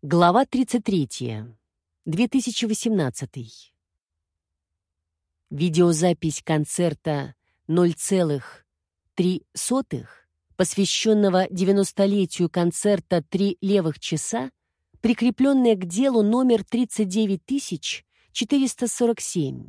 Глава 33. 2018. Видеозапись концерта «0,03», посвященного 90-летию концерта «Три левых часа», прикрепленная к делу номер 39447.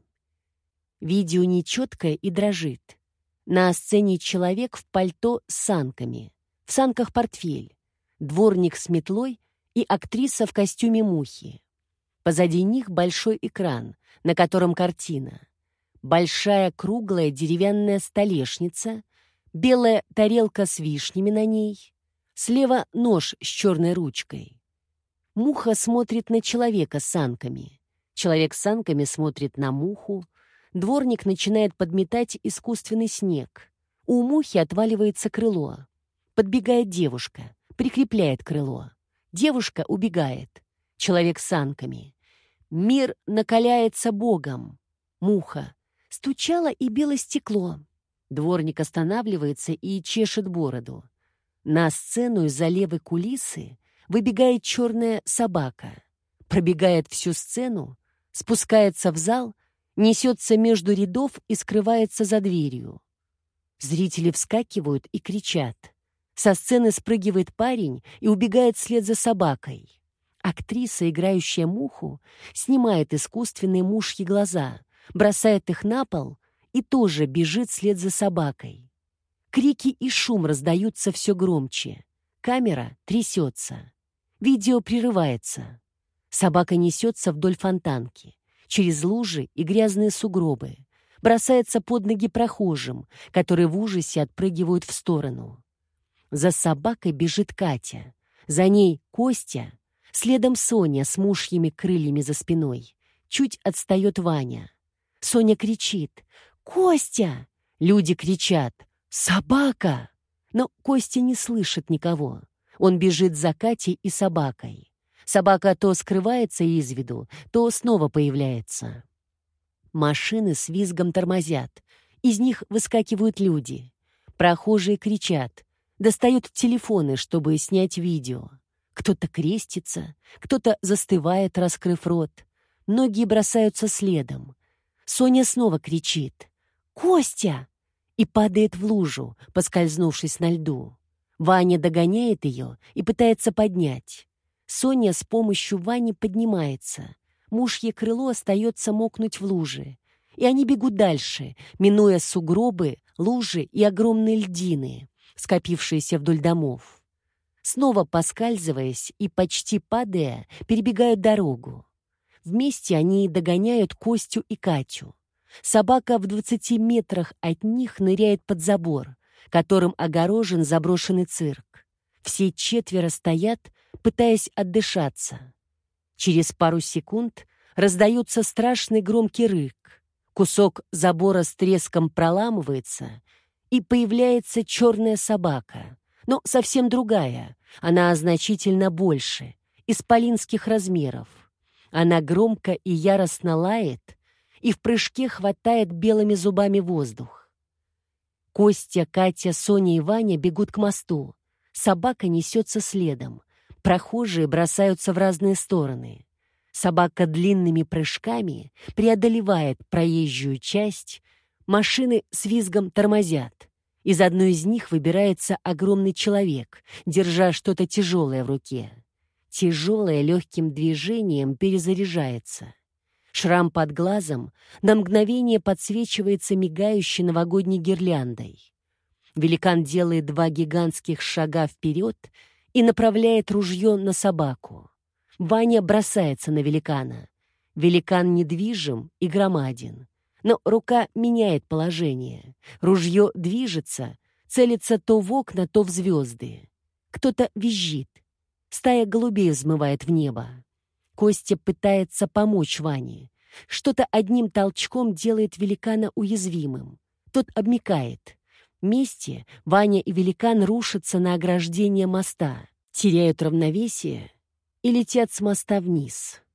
Видео нечеткое и дрожит. На сцене человек в пальто с санками. В санках портфель. Дворник с метлой и актриса в костюме мухи. Позади них большой экран, на котором картина. Большая круглая деревянная столешница, белая тарелка с вишнями на ней, слева нож с черной ручкой. Муха смотрит на человека с санками. Человек с санками смотрит на муху. Дворник начинает подметать искусственный снег. У мухи отваливается крыло. Подбегает девушка, прикрепляет крыло. Девушка убегает. Человек с санками. Мир накаляется Богом. Муха. Стучало и било стекло. Дворник останавливается и чешет бороду. На сцену из-за левой кулисы выбегает черная собака. Пробегает всю сцену, спускается в зал, несется между рядов и скрывается за дверью. Зрители вскакивают и кричат. Со сцены спрыгивает парень и убегает вслед за собакой. Актриса, играющая муху, снимает искусственные мушьи глаза, бросает их на пол и тоже бежит вслед за собакой. Крики и шум раздаются все громче. Камера трясется. Видео прерывается. Собака несется вдоль фонтанки, через лужи и грязные сугробы, бросается под ноги прохожим, которые в ужасе отпрыгивают в сторону. За собакой бежит Катя. За ней Костя. Следом Соня с мушьими крыльями за спиной. Чуть отстает Ваня. Соня кричит: «Костя!» Люди кричат: «Собака!» Но Костя не слышит никого. Он бежит за Катей и собакой. Собака то скрывается из виду, то снова появляется. Машины с визгом тормозят. Из них выскакивают люди. Прохожие кричат. Достают телефоны, чтобы снять видео. Кто-то крестится, кто-то застывает, раскрыв рот. Многие бросаются следом. Соня снова кричит: «Костя!» и падает в лужу, поскользнувшись на льду. Ваня догоняет ее и пытается поднять. Соня с помощью Вани поднимается. Мушье крыло остается мокнуть в луже. И они бегут дальше, минуя сугробы, лужи и огромные льдины, скопившиеся вдоль домов. Снова поскальзываясь и почти падая, перебегают дорогу. Вместе они догоняют Костю и Катю. Собака в 20 метрах от них ныряет под забор, которым огорожен заброшенный цирк. Все четверо стоят, пытаясь отдышаться. Через пару секунд раздается страшный громкий рык. Кусок забора с треском проламывается, и появляется черная собака, но совсем другая, она значительно больше, исполинских размеров. Она громко и яростно лает и в прыжке хватает белыми зубами воздух. Костя, Катя, Соня и Ваня бегут к мосту. Собака несется следом. Прохожие бросаются в разные стороны. Собака длинными прыжками преодолевает проезжую часть. Машины с визгом тормозят. Из одной из них выбирается огромный человек, держа что-то тяжелое в руке. Тяжелое легким движением перезаряжается. Шрам под глазом на мгновение подсвечивается мигающей новогодней гирляндой. Великан делает 2 гигантских шага вперед и направляет ружье на собаку. Ваня бросается на великана. Великан недвижим и громаден. Но рука меняет положение. Ружье движется, целится то в окна, то в звезды. Кто-то визжит. Стая голубей взмывает в небо. Костя пытается помочь Ване. Что-то одним толчком делает великана уязвимым. Тот обмякает. Вместе Ваня и великан рушатся на ограждение моста, теряют равновесие и летят с моста вниз.